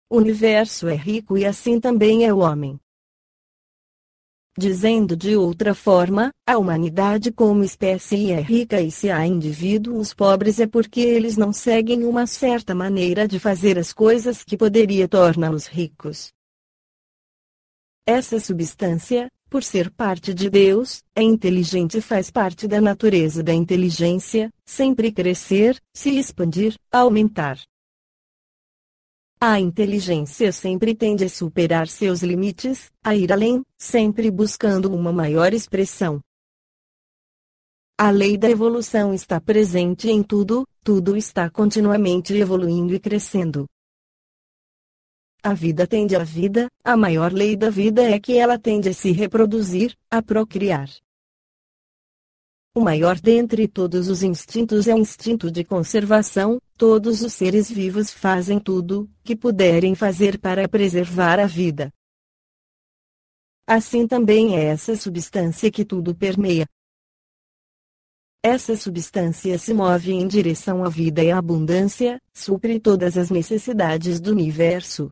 o universo é rico e assim também é o homem. Dizendo de outra forma, a humanidade como espécie é rica e se há indivíduos pobres é porque eles não seguem uma certa maneira de fazer as coisas que poderia torná-los ricos. Essa substância, por ser parte de Deus, é inteligente e faz parte da natureza da inteligência, sempre crescer, se expandir, aumentar. A inteligência sempre tende a superar seus limites, a ir além, sempre buscando uma maior expressão. A lei da evolução está presente em tudo, tudo está continuamente evoluindo e crescendo. A vida tende à vida, a maior lei da vida é que ela tende a se reproduzir, a procriar. O maior dentre todos os instintos é o instinto de conservação, todos os seres vivos fazem tudo que puderem fazer para preservar a vida. Assim também é essa substância que tudo permeia. Essa substância se move em direção à vida e à abundância, supre todas as necessidades do universo.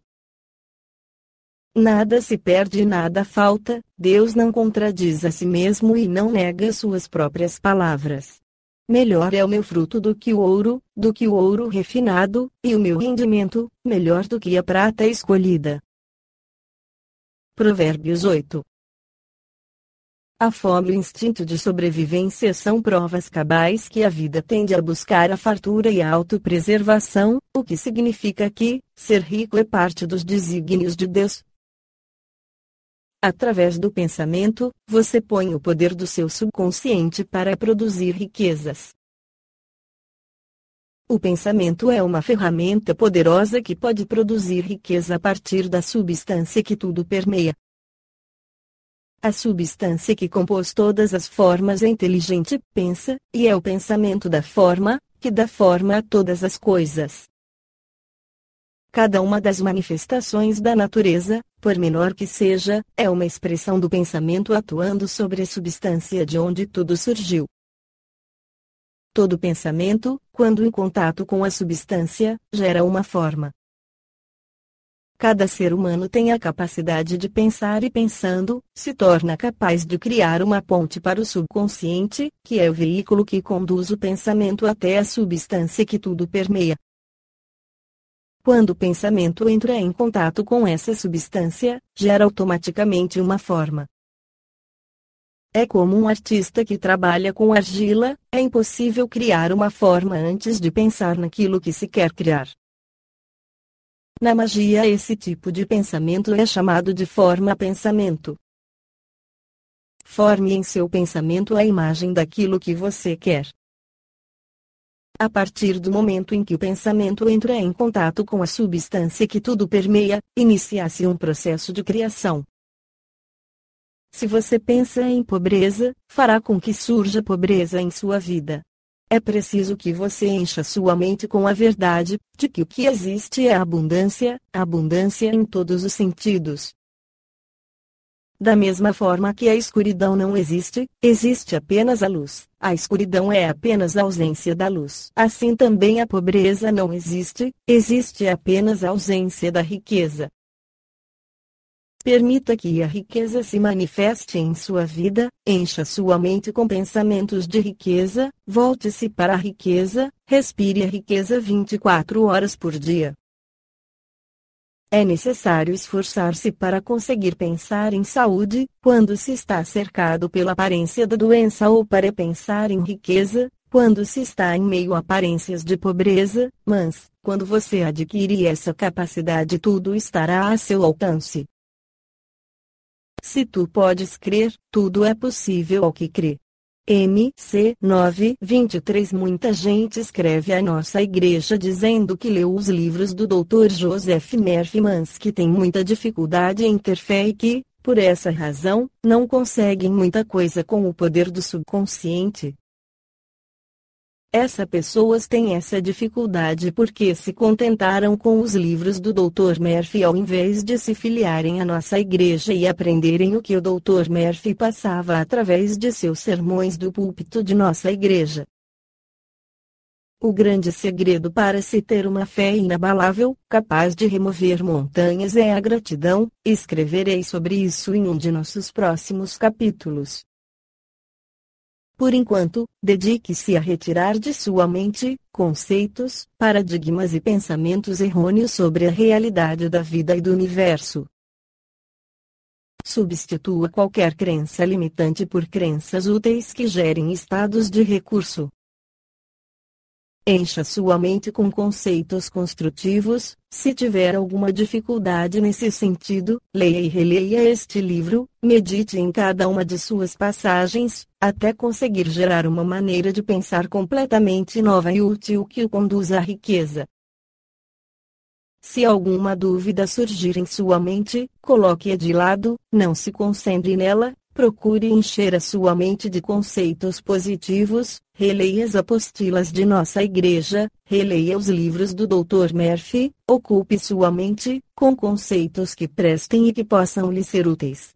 Nada se perde e nada falta, Deus não contradiz a si mesmo e não nega suas próprias palavras. Melhor é o meu fruto do que o ouro refinado, e o meu rendimento, melhor do que a prata escolhida. Provérbios 8. A fome e o instinto de sobrevivência são provas cabais que a vida tende a buscar a fartura e a autopreservação, o que significa que, ser rico é parte dos desígnios de Deus. Através do pensamento, você põe o poder do seu subconsciente para produzir riquezas. O pensamento é uma ferramenta poderosa que pode produzir riqueza a partir da substância que tudo permeia. A substância que compôs todas as formas é inteligente, pensa, e é o pensamento da forma, que dá forma a todas as coisas. Cada uma das manifestações da natureza, por menor que seja, é uma expressão do pensamento atuando sobre a substância de onde tudo surgiu. Todo pensamento, quando em contato com a substância, gera uma forma. Cada ser humano tem a capacidade de pensar e pensando, se torna capaz de criar uma ponte para o subconsciente, que é o veículo que conduz o pensamento até a substância que tudo permeia. Quando o pensamento entra em contato com essa substância, gera automaticamente uma forma. É como um artista que trabalha com argila, é impossível criar uma forma antes de pensar naquilo que se quer criar. Na magia, esse tipo de pensamento é chamado de forma-pensamento. Forme em seu pensamento a imagem daquilo que você quer. A partir do momento em que o pensamento entra em contato com a substância que tudo permeia, inicia-se um processo de criação. Se você pensa em pobreza, fará com que surja pobreza em sua vida. É preciso que você encha sua mente com a verdade, de que o que existe é abundância em todos os sentidos. Da mesma forma que a escuridão não existe, existe apenas a luz. A escuridão é apenas a ausência da luz. Assim também a pobreza não existe, existe apenas a ausência da riqueza. Permita que a riqueza se manifeste em sua vida, encha sua mente com pensamentos de riqueza, volte-se para a riqueza, respire a riqueza 24 horas por dia. É necessário esforçar-se para conseguir pensar em saúde, quando se está cercado pela aparência da doença, ou para pensar em riqueza, quando se está em meio a aparências de pobreza, mas, quando você adquirir essa capacidade, tudo estará a seu alcance. Se tu podes crer, tudo é possível ao que crê. MC 9:23. Muita gente escreve à nossa igreja dizendo que leu os livros do Dr. Joseph Murphy, mas que tem muita dificuldade em ter fé e que, por essa razão, não conseguem muita coisa com o poder do subconsciente. Essas pessoas têm essa dificuldade porque se contentaram com os livros do Dr. Murphy ao invés de se filiarem à nossa igreja e aprenderem o que o Dr. Murphy passava através de seus sermões do púlpito de nossa igreja. O grande segredo para se ter uma fé inabalável, capaz de remover montanhas, é a gratidão. Escreverei sobre isso em um de nossos próximos capítulos. Por enquanto, dedique-se a retirar de sua mente conceitos, paradigmas e pensamentos errôneos sobre a realidade da vida e do universo. Substitua qualquer crença limitante por crenças úteis que gerem estados de recurso. Encha sua mente com conceitos construtivos. Se tiver alguma dificuldade nesse sentido, leia e releia este livro, medite em cada uma de suas passagens, até conseguir gerar uma maneira de pensar completamente nova e útil que o conduza à riqueza. Se alguma dúvida surgir em sua mente, coloque-a de lado, não se concentre nela. Procure encher a sua mente de conceitos positivos, releia as apostilas de nossa igreja, releia os livros do Dr. Murphy, ocupe sua mente com conceitos que prestem e que possam lhe ser úteis.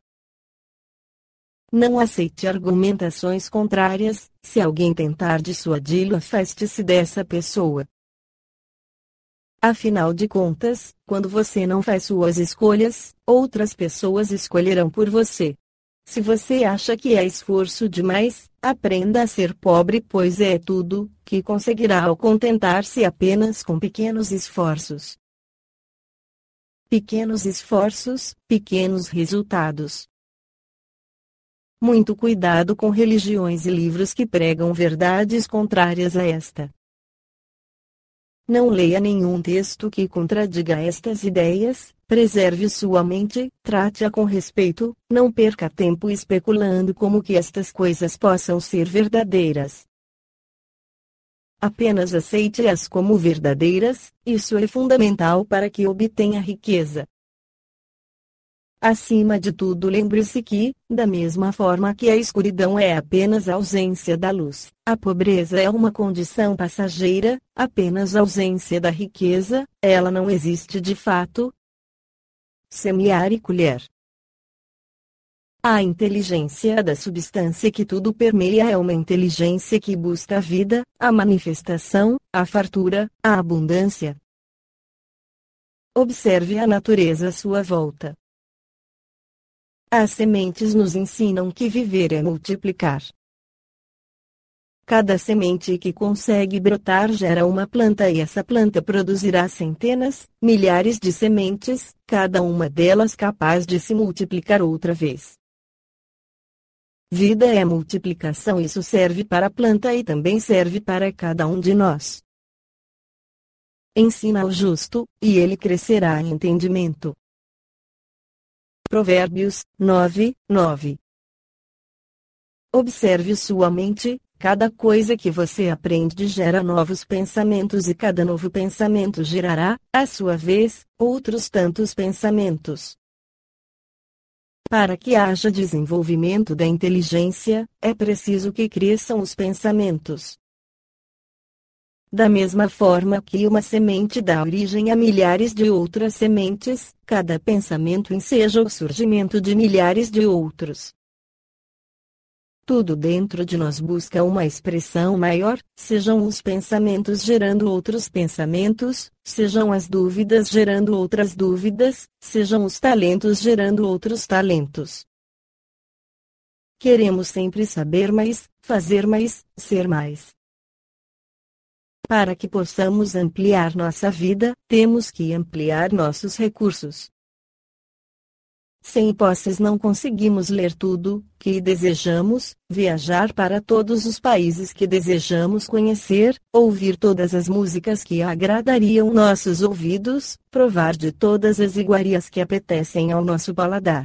Não aceite argumentações contrárias. Se alguém tentar dissuadi-lo, afaste-se dessa pessoa. Afinal de contas, quando você não faz suas escolhas, outras pessoas escolherão por você. Se você acha que é esforço demais, aprenda a ser pobre, pois é tudo que conseguirá ao contentar-se apenas com pequenos esforços. Pequenos esforços, pequenos resultados. Muito cuidado com religiões e livros que pregam verdades contrárias a esta. Não leia nenhum texto que contradiga estas ideias. Preserve sua mente, trate-a com respeito, não perca tempo especulando como que estas coisas possam ser verdadeiras. Apenas aceite-as como verdadeiras. Isso é fundamental para que obtenha riqueza. Acima de tudo, lembre-se que, da mesma forma que a escuridão é apenas a ausência da luz, a pobreza é uma condição passageira, apenas a ausência da riqueza, ela não existe de fato. Semear e colher. A inteligência da substância que tudo permeia é uma inteligência que busca a vida, a manifestação, a fartura, a abundância. Observe a natureza à sua volta. As sementes nos ensinam que viver é multiplicar. Cada semente que consegue brotar gera uma planta e essa planta produzirá centenas, milhares de sementes, cada uma delas capaz de se multiplicar outra vez. Vida é multiplicação. Isso serve para a planta e também serve para cada um de nós. Ensina ao justo, e ele crescerá em entendimento. Provérbios 9:9. Observe sua mente. Cada coisa que você aprende gera novos pensamentos e cada novo pensamento gerará, à sua vez, outros tantos pensamentos. Para que haja desenvolvimento da inteligência, é preciso que cresçam os pensamentos. Da mesma forma que uma semente dá origem a milhares de outras sementes, cada pensamento enseja o surgimento de milhares de outros. Tudo dentro de nós busca uma expressão maior, sejam os pensamentos gerando outros pensamentos, sejam as dúvidas gerando outras dúvidas, sejam os talentos gerando outros talentos. Queremos sempre saber mais, fazer mais, ser mais. Para que possamos ampliar nossa vida, temos que ampliar nossos recursos. Sem posses não conseguimos ler tudo que desejamos, viajar para todos os países que desejamos conhecer, ouvir todas as músicas que agradariam nossos ouvidos, provar de todas as iguarias que apetecem ao nosso paladar.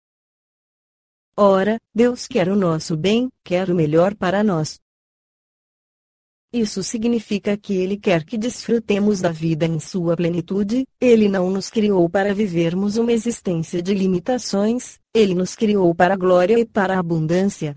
Ora, Deus quer o nosso bem, quer o melhor para nós. Isso significa que Ele quer que desfrutemos da vida em sua plenitude. Ele não nos criou para vivermos uma existência de limitações, Ele nos criou para a glória e para a abundância.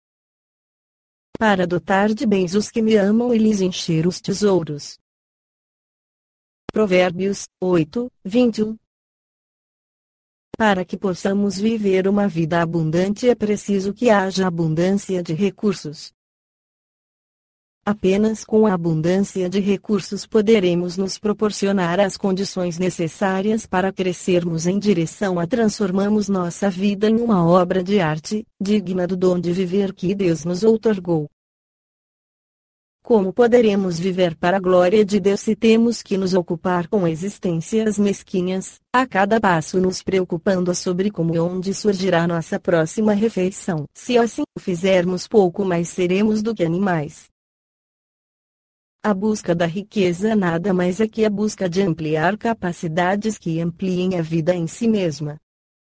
Para dotar de bens os que me amam e lhes encher os tesouros. Provérbios 8:21. Para que possamos viver uma vida abundante é preciso que haja abundância de recursos. Apenas com a abundância de recursos poderemos nos proporcionar as condições necessárias para crescermos em direção a transformarmos nossa vida em uma obra de arte, digna do dom de viver que Deus nos outorgou. Como poderemos viver para a glória de Deus se temos que nos ocupar com existências mesquinhas, a cada passo nos preocupando sobre como e onde surgirá nossa próxima refeição? Se assim o fizermos, pouco mais seremos do que animais. A busca da riqueza nada mais é que a busca de ampliar capacidades que ampliem a vida em si mesma.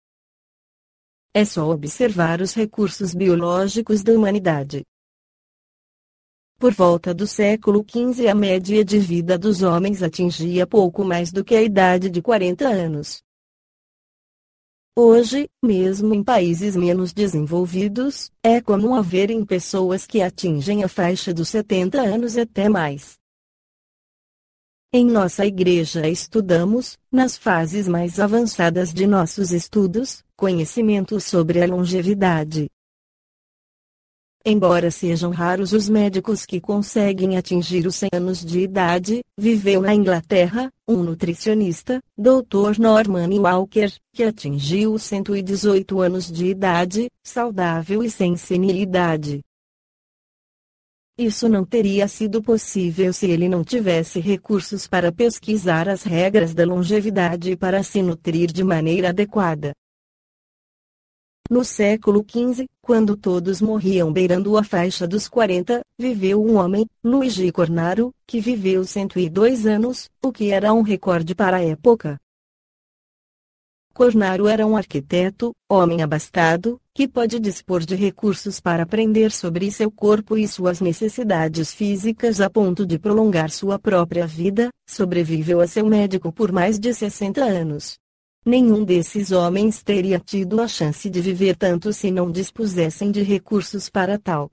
É só observar os recursos biológicos da humanidade. Por volta do século XV, a média de vida dos homens atingia pouco mais do que a idade de 40 anos. Hoje, mesmo em países menos desenvolvidos, é comum haverem pessoas que atingem a faixa dos 70 anos e até mais. Em nossa igreja estudamos, nas fases mais avançadas de nossos estudos, conhecimentos sobre a longevidade. Embora sejam raros os médicos que conseguem atingir os 100 anos de idade, viveu na Inglaterra, um nutricionista, Dr. Norman Walker, que atingiu os 118 anos de idade, saudável e sem senilidade. Isso não teria sido possível se ele não tivesse recursos para pesquisar as regras da longevidade e para se nutrir de maneira adequada. No século XV, quando todos morriam beirando a faixa dos 40, viveu um homem, Luigi Cornaro, que viveu 102 anos, o que era um recorde para a época. Cornaro era um arquiteto, homem abastado, que pode dispor de recursos para aprender sobre seu corpo e suas necessidades físicas a ponto de prolongar sua própria vida, sobreviveu a seu médico por mais de 60 anos. Nenhum desses homens teria tido a chance de viver tanto se não dispusessem de recursos para tal.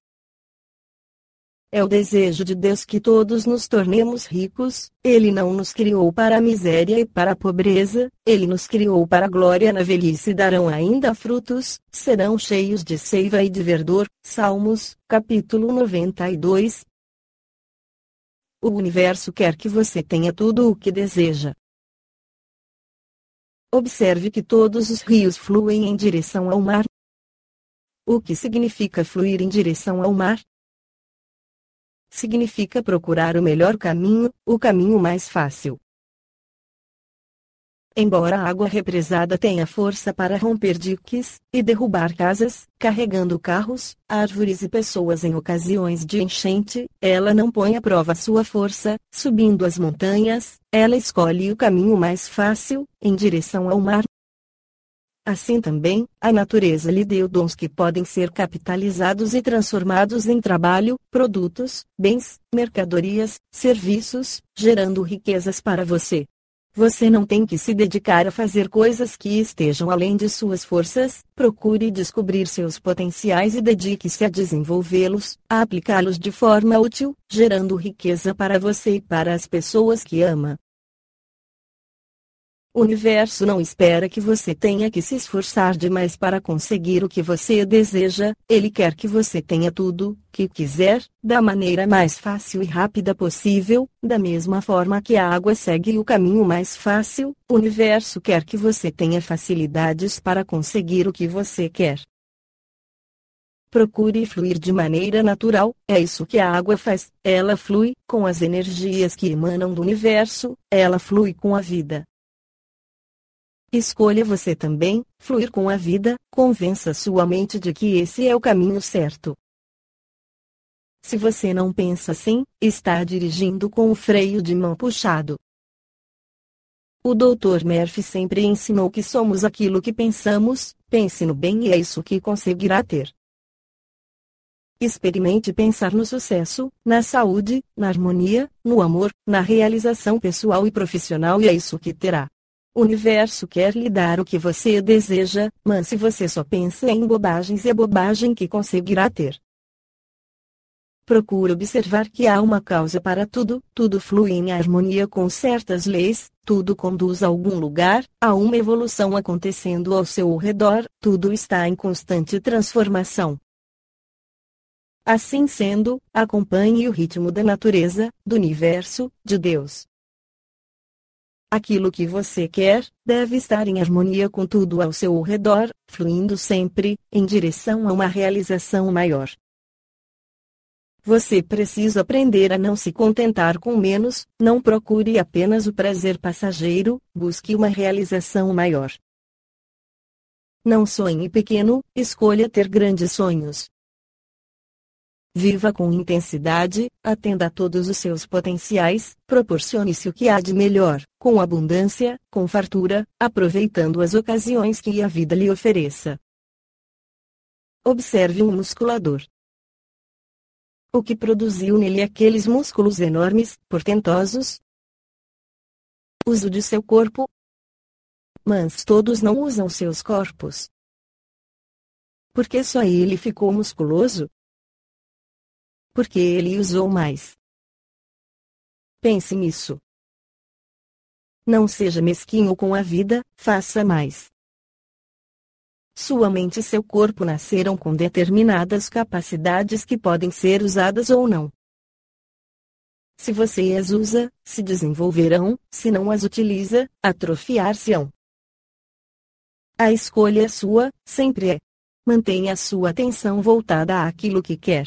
É o desejo de Deus que todos nos tornemos ricos. Ele não nos criou para a miséria e para a pobreza, Ele nos criou para a glória. Na velhice darão ainda frutos, serão cheios de seiva e de verdor. Salmos, capítulo 92. O universo quer que você tenha tudo o que deseja. Observe que todos os rios fluem em direção ao mar. O que significa fluir em direção ao mar? Significa procurar o melhor caminho, o caminho mais fácil. Embora a água represada tenha força para romper diques e derrubar casas, carregando carros, árvores e pessoas em ocasiões de enchente, ela não põe à prova sua força. Subindo as montanhas, ela escolhe o caminho mais fácil, em direção ao mar. Assim também, a natureza lhe deu dons que podem ser capitalizados e transformados em trabalho, produtos, bens, mercadorias, serviços, gerando riquezas para você. Você não tem que se dedicar a fazer coisas que estejam além de suas forças. Procure descobrir seus potenciais e dedique-se a desenvolvê-los, a aplicá-los de forma útil, gerando riqueza para você e para as pessoas que ama. O universo não espera que você tenha que se esforçar demais para conseguir o que você deseja. Ele quer que você tenha tudo que quiser, da maneira mais fácil e rápida possível. Da mesma forma que a água segue o caminho mais fácil, o universo quer que você tenha facilidades para conseguir o que você quer. Procure fluir de maneira natural. É isso que a água faz. Ela flui com as energias que emanam do universo. Ela flui com a vida. Escolha você também, fluir com a vida. Convença sua mente de que esse é o caminho certo. Se você não pensa assim, está dirigindo com o freio de mão puxado. O Dr. Murphy sempre ensinou que somos aquilo que pensamos. Pense no bem e é isso que conseguirá ter. Experimente pensar no sucesso, na saúde, na harmonia, no amor, na realização pessoal e profissional e é isso que terá. O universo quer lhe dar o que você deseja, mas se você só pensa em bobagens é bobagem que conseguirá ter. Procure observar que há uma causa para tudo, tudo flui em harmonia com certas leis, tudo conduz a algum lugar, há uma evolução acontecendo ao seu redor, tudo está em constante transformação. Assim sendo, acompanhe o ritmo da natureza, do universo, de Deus. Aquilo que você quer, deve estar em harmonia com tudo ao seu redor, fluindo sempre, em direção a uma realização maior. Você precisa aprender a não se contentar com menos, não procure apenas o prazer passageiro, busque uma realização maior. Não sonhe pequeno, escolha ter grandes sonhos. Viva com intensidade, atenda a todos os seus potenciais, proporcione-se o que há de melhor, com abundância, com fartura, aproveitando as ocasiões que a vida lhe ofereça. Observe um musculador. O que produziu nele aqueles músculos enormes, portentosos? Uso de seu corpo? Mas todos não usam seus corpos. Por que só ele ficou musculoso? Porque ele usou mais. Pense nisso. Não seja mesquinho com a vida, faça mais. Sua mente e seu corpo nasceram com determinadas capacidades que podem ser usadas ou não. Se você as usa, se desenvolverão, se não as utiliza, atrofiar-se-ão. A escolha é sua, sempre é. Mantenha a sua atenção voltada àquilo que quer.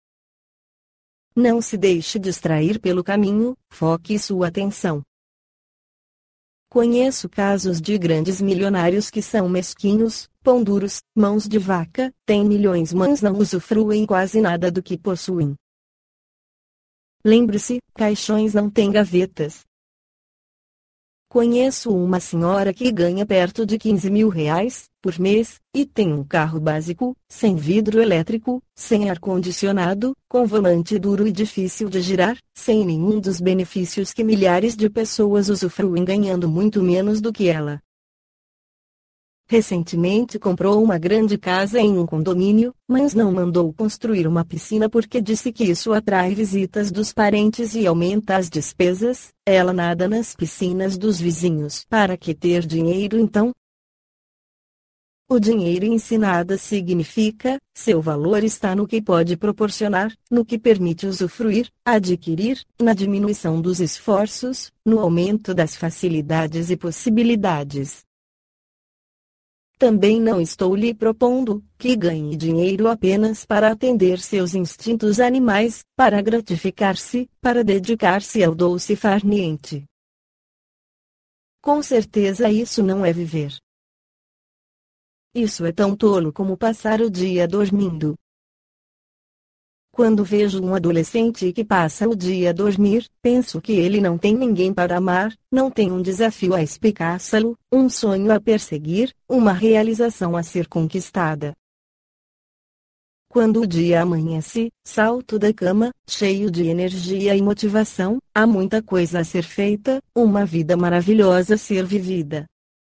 Não se deixe distrair pelo caminho, foque sua atenção. Conheço casos de grandes milionários que são mesquinhos, pão duros, mãos de vaca, têm milhões mas não usufruem quase nada do que possuem. Lembre-se, caixões não têm gavetas. Conheço uma senhora que ganha perto de 15 mil reais por mês, e tem um carro básico, sem vidro elétrico, sem ar-condicionado, com volante duro e difícil de girar, sem nenhum dos benefícios que milhares de pessoas usufruem ganhando muito menos do que ela. Recentemente comprou uma grande casa em um condomínio, mas não mandou construir uma piscina porque disse que isso atrai visitas dos parentes e aumenta as despesas. Ela nada nas piscinas dos vizinhos. Para que ter dinheiro então? O dinheiro em si nada significa, seu valor está no que pode proporcionar, no que permite usufruir, adquirir, na diminuição dos esforços, no aumento das facilidades e possibilidades. Também não estou lhe propondo que ganhe dinheiro apenas para atender seus instintos animais, para gratificar-se, para dedicar-se ao doce farniente. Com certeza isso não é viver. Isso é tão tolo como passar o dia dormindo. Quando vejo um adolescente que passa o dia a dormir, penso que ele não tem ninguém para amar, não tem um desafio a espicaçá-lo, um sonho a perseguir, uma realização a ser conquistada. Quando o dia amanhece, salto da cama, cheio de energia e motivação, há muita coisa a ser feita, uma vida maravilhosa a ser vivida.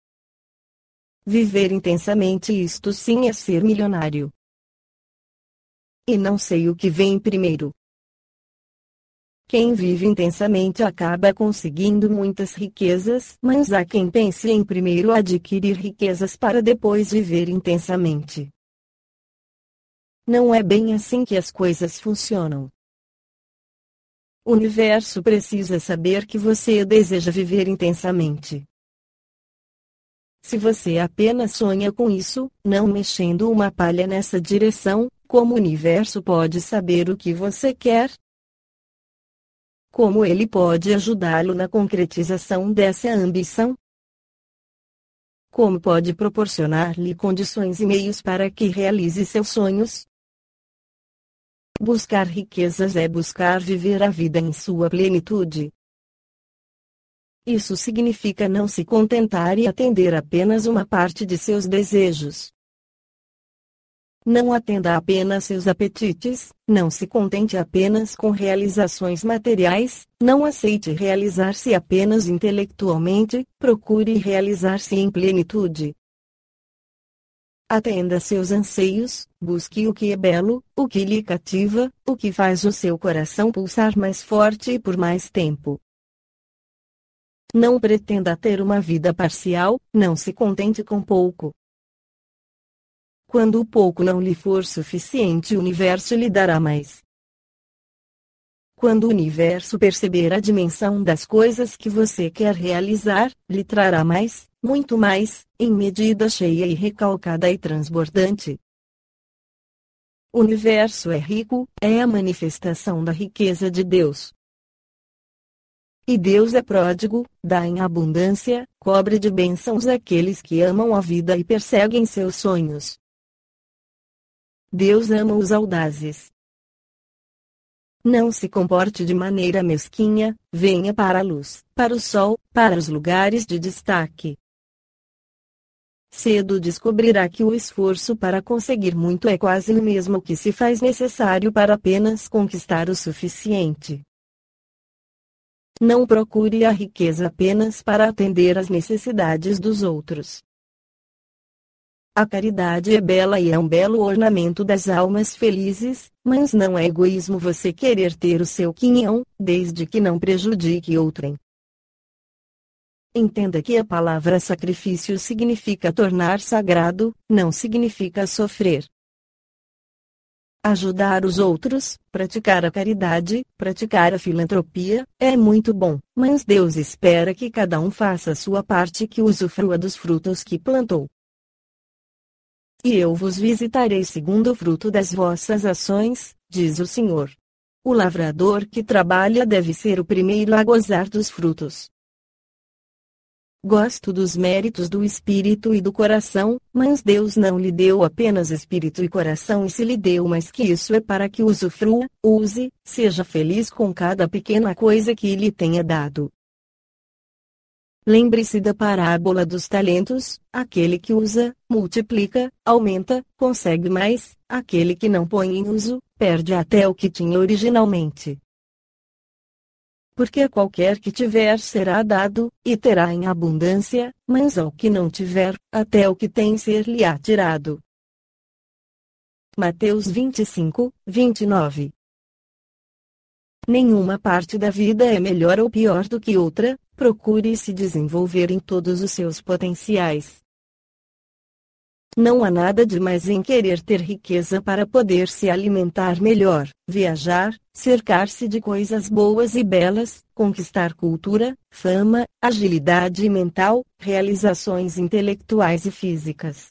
Viver intensamente, isto sim é ser milionário. E não sei o que vem primeiro. Quem vive intensamente acaba conseguindo muitas riquezas, mas há quem pense em primeiro adquirir riquezas para depois viver intensamente. Não é bem assim que as coisas funcionam. O universo precisa saber que você deseja viver intensamente. Se você apenas sonha com isso, não mexendo uma palha nessa direção, como o universo pode saber o que você quer? Como ele pode ajudá-lo na concretização dessa ambição? Como pode proporcionar-lhe condições e meios para que realize seus sonhos? Buscar riquezas é buscar viver a vida em sua plenitude. Isso significa não se contentar e atender apenas uma parte de seus desejos. Não atenda apenas seus apetites, não se contente apenas com realizações materiais, não aceite realizar-se apenas intelectualmente, procure realizar-se em plenitude. Atenda seus anseios, busque o que é belo, o que lhe cativa, o que faz o seu coração pulsar mais forte e por mais tempo. Não pretenda ter uma vida parcial, não se contente com pouco. Quando o pouco não lhe for suficiente, o universo lhe dará mais. Quando o universo perceber a dimensão das coisas que você quer realizar, lhe trará mais, muito mais, em medida cheia e recalcada e transbordante. O universo é rico, é a manifestação da riqueza de Deus. E Deus é pródigo, dá em abundância, cobre de bênçãos aqueles que amam a vida e perseguem seus sonhos. Deus ama os audazes. Não se comporte de maneira mesquinha, venha para a luz, para o sol, para os lugares de destaque. Cedo descobrirá que o esforço para conseguir muito é quase o mesmo que se faz necessário para apenas conquistar o suficiente. Não procure a riqueza apenas para atender às necessidades dos outros. A caridade é bela e é um belo ornamento das almas felizes, mas não é egoísmo você querer ter o seu quinhão, desde que não prejudique outrem. Entenda que a palavra sacrifício significa tornar sagrado, não significa sofrer. Ajudar os outros, praticar a caridade, praticar a filantropia, é muito bom, mas Deus espera que cada um faça a sua parte e que usufrua dos frutos que plantou. E eu vos visitarei segundo o fruto das vossas ações, diz o Senhor. O lavrador que trabalha deve ser o primeiro a gozar dos frutos. Gosto dos méritos do espírito e do coração, mas Deus não lhe deu apenas espírito e coração, e se lhe deu mais que isso é para que usufrua, use, seja feliz com cada pequena coisa que lhe tenha dado. Lembre-se da parábola dos talentos: aquele que usa, multiplica, aumenta, consegue mais; aquele que não põe em uso, perde até o que tinha originalmente. Porque a qualquer que tiver será dado, e terá em abundância, mas ao que não tiver, até o que tem ser-lhe-á tirado. Mateus 25, 29. Nenhuma parte da vida é melhor ou pior do que outra, procure se desenvolver em todos os seus potenciais. Não há nada de mais em querer ter riqueza para poder se alimentar melhor, viajar, cercar-se de coisas boas e belas, conquistar cultura, fama, agilidade mental, realizações intelectuais e físicas.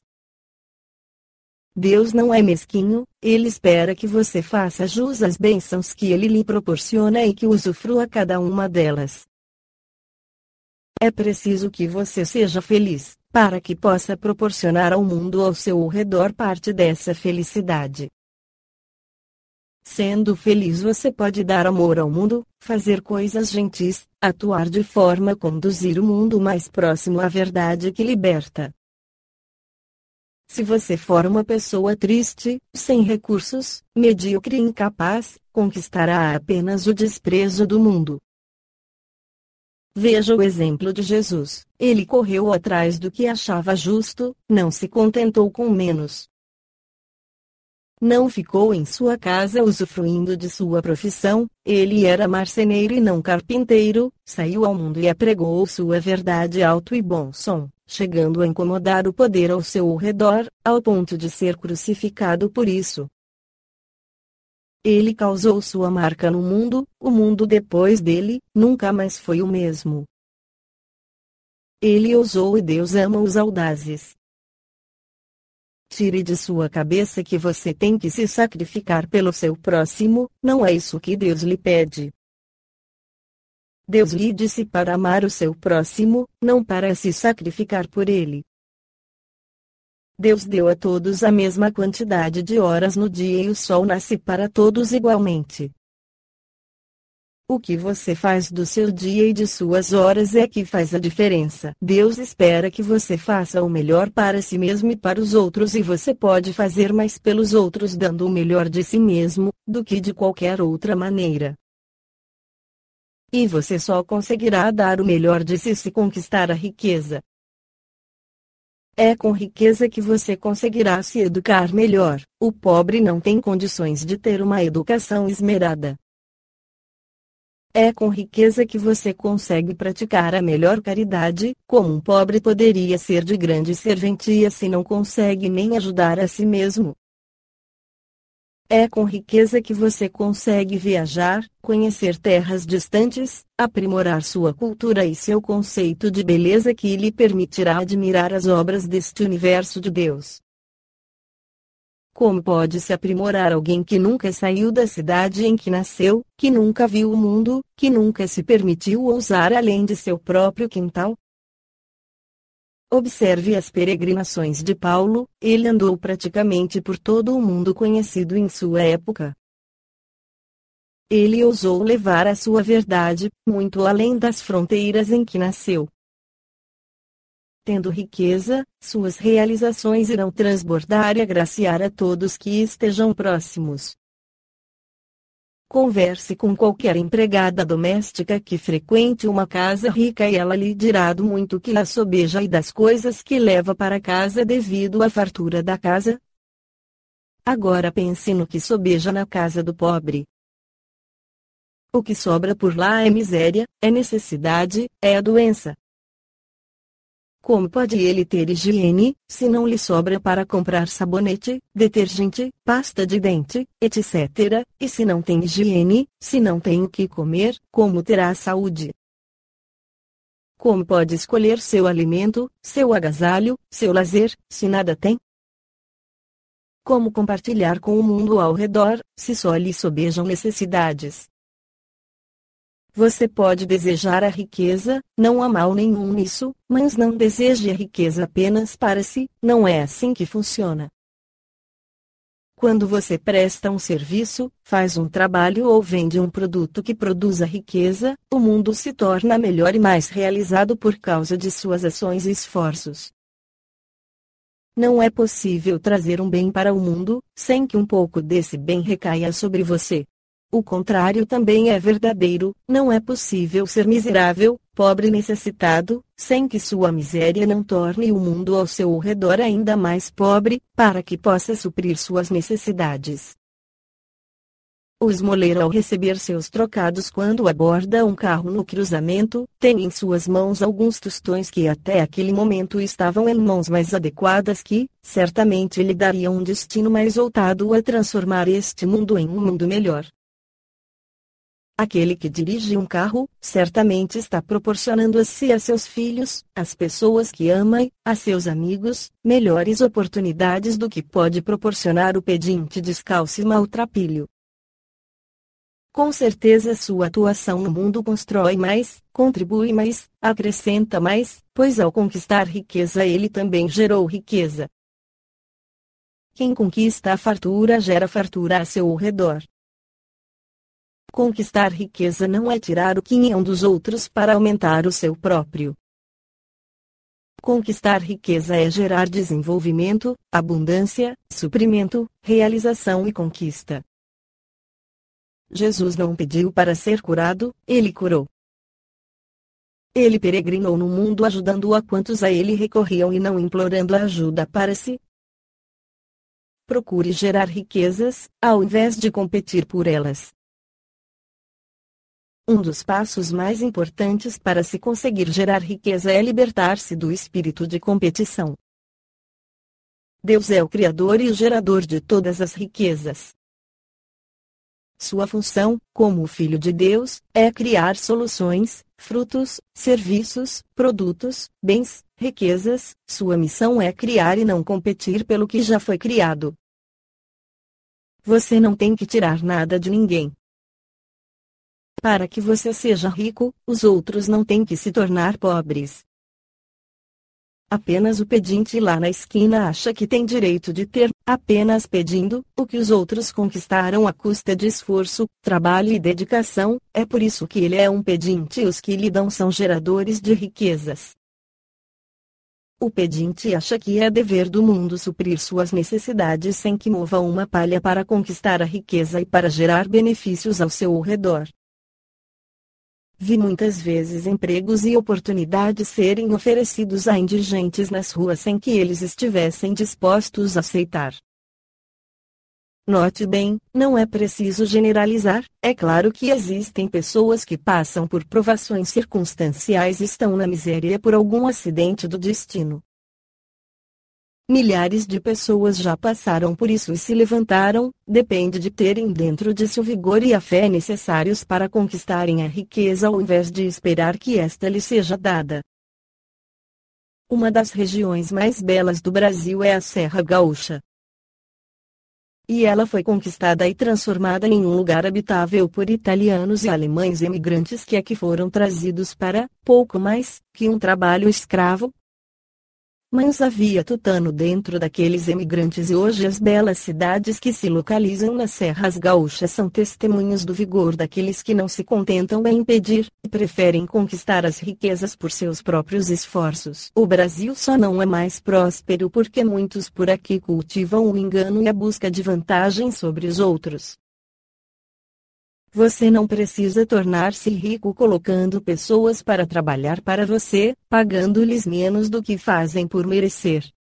Deus não é mesquinho, Ele espera que você faça jus às bênçãos que Ele lhe proporciona e que usufrua cada uma delas. É preciso que você seja feliz, para que possa proporcionar ao mundo ao seu redor parte dessa felicidade. Sendo feliz, você pode dar amor ao mundo, fazer coisas gentis, atuar de forma a conduzir o mundo mais próximo à verdade que liberta. Se você for uma pessoa triste, sem recursos, medíocre e incapaz, conquistará apenas o desprezo do mundo. Veja o exemplo de Jesus. Ele correu atrás do que achava justo, não se contentou com menos. Não ficou em sua casa usufruindo de sua profissão, ele era marceneiro e não carpinteiro, saiu ao mundo e apregou sua verdade alto e bom som, chegando a incomodar o poder ao seu redor, ao ponto de ser crucificado por isso. Ele causou sua marca no mundo, o mundo depois dele, nunca mais foi o mesmo. Ele ousou e Deus ama os audazes. Tire de sua cabeça que você tem que se sacrificar pelo seu próximo, não é isso que Deus lhe pede. Deus lhe disse para amar o seu próximo, não para se sacrificar por ele. Deus deu a todos a mesma quantidade de horas no dia e o sol nasce para todos igualmente. O que você faz do seu dia e de suas horas é que faz a diferença. Deus espera que você faça o melhor para si mesmo e para os outros, e você pode fazer mais pelos outros dando o melhor de si mesmo, do que de qualquer outra maneira. E você só conseguirá dar o melhor de si se conquistar a riqueza. É com riqueza que você conseguirá se educar melhor. O pobre não tem condições de ter uma educação esmerada. É com riqueza que você consegue praticar a melhor caridade, como um pobre poderia ser de grande serventia se não consegue nem ajudar a si mesmo. É com riqueza que você consegue viajar, conhecer terras distantes, aprimorar sua cultura e seu conceito de beleza que lhe permitirá admirar as obras deste universo de Deus. Como pode-se aprimorar alguém que nunca saiu da cidade em que nasceu, que nunca viu o mundo, que nunca se permitiu ousar além de seu próprio quintal? Observe as peregrinações de Paulo, ele andou praticamente por todo o mundo conhecido em sua época. Ele ousou levar a sua verdade, muito além das fronteiras em que nasceu. Tendo riqueza, suas realizações irão transbordar e agraciar a todos que estejam próximos. Converse com qualquer empregada doméstica que frequente uma casa rica e ela lhe dirá do muito que a sobeja e das coisas que leva para casa devido à fartura da casa. Agora pense no que sobeja na casa do pobre. O que sobra por lá é miséria, é necessidade, é a doença. Como pode ele ter higiene, se não lhe sobra para comprar sabonete, detergente, pasta de dente, etc., e se não tem higiene, se não tem o que comer, como terá saúde? Como pode escolher seu alimento, seu agasalho, seu lazer, se nada tem? Como compartilhar com o mundo ao redor, se só lhe sobejam necessidades? Você pode desejar a riqueza, não há mal nenhum nisso, mas não deseje a riqueza apenas para si, não é assim que funciona. Quando você presta um serviço, faz um trabalho ou vende um produto que produza riqueza, o mundo se torna melhor e mais realizado por causa de suas ações e esforços. Não é possível trazer um bem para o mundo, sem que um pouco desse bem recaia sobre você. O contrário também é verdadeiro, não é possível ser miserável, pobre e necessitado, sem que sua miséria não torne o mundo ao seu redor ainda mais pobre, para que possa suprir suas necessidades. O esmoleiro, ao receber seus trocados quando aborda um carro no cruzamento, tem em suas mãos alguns tostões que até aquele momento estavam em mãos mais adequadas que, certamente lhe dariam um destino mais voltado a transformar este mundo em um mundo melhor. Aquele que dirige um carro, certamente está proporcionando a si e a seus filhos, às pessoas que ama e, a seus amigos, melhores oportunidades do que pode proporcionar o pedinte descalço e maltrapilho. Com certeza sua atuação no mundo constrói mais, contribui mais, acrescenta mais, pois ao conquistar riqueza ele também gerou riqueza. Quem conquista a fartura gera fartura a seu redor. Conquistar riqueza não é tirar o quinhão dos outros para aumentar o seu próprio. Conquistar riqueza é gerar desenvolvimento, abundância, suprimento, realização e conquista. Jesus não pediu para ser curado, ele curou. Ele peregrinou no mundo ajudando a quantos a ele recorriam e não implorando ajuda para si. Procure gerar riquezas, ao invés de competir por elas. Um dos passos mais importantes para se conseguir gerar riqueza é libertar-se do espírito de competição. Deus é o Criador e o gerador de todas as riquezas. Sua função, como o Filho de Deus, é criar soluções, frutos, serviços, produtos, bens, riquezas. Sua missão é criar e não competir pelo que já foi criado. Você não tem que tirar nada de ninguém. Para que você seja rico, os outros não têm que se tornar pobres. Apenas o pedinte lá na esquina acha que tem direito de ter, apenas pedindo, o que os outros conquistaram à custa de esforço, trabalho e dedicação. É por isso que ele é um pedinte e os que lhe dão são geradores de riquezas. O pedinte acha que é dever do mundo suprir suas necessidades sem que mova uma palha para conquistar a riqueza e para gerar benefícios ao seu redor. Vi muitas vezes empregos e oportunidades serem oferecidos a indigentes nas ruas sem que eles estivessem dispostos a aceitar. Note bem, não é preciso generalizar. É claro que existem pessoas que passam por provações circunstanciais e estão na miséria por algum acidente do destino. Milhares de pessoas já passaram por isso e se levantaram. Depende de terem dentro de si o vigor e a fé necessários para conquistarem a riqueza ao invés de esperar que esta lhes seja dada. Uma das regiões mais belas do Brasil é a Serra Gaúcha. E ela foi conquistada e transformada em um lugar habitável por italianos e alemães emigrantes que aqui foram trazidos para, pouco mais, que um trabalho escravo. Mas havia tutano dentro daqueles emigrantes e hoje as belas cidades que se localizam nas serras gaúchas são testemunhos do vigor daqueles que não se contentam em pedir, e preferem conquistar as riquezas por seus próprios esforços. O Brasil só não é mais próspero porque muitos por aqui cultivam o engano e a busca de vantagem sobre os outros. Você não precisa tornar-se rico colocando pessoas para trabalhar para você, pagando-lhes menos do que fazem por merecer.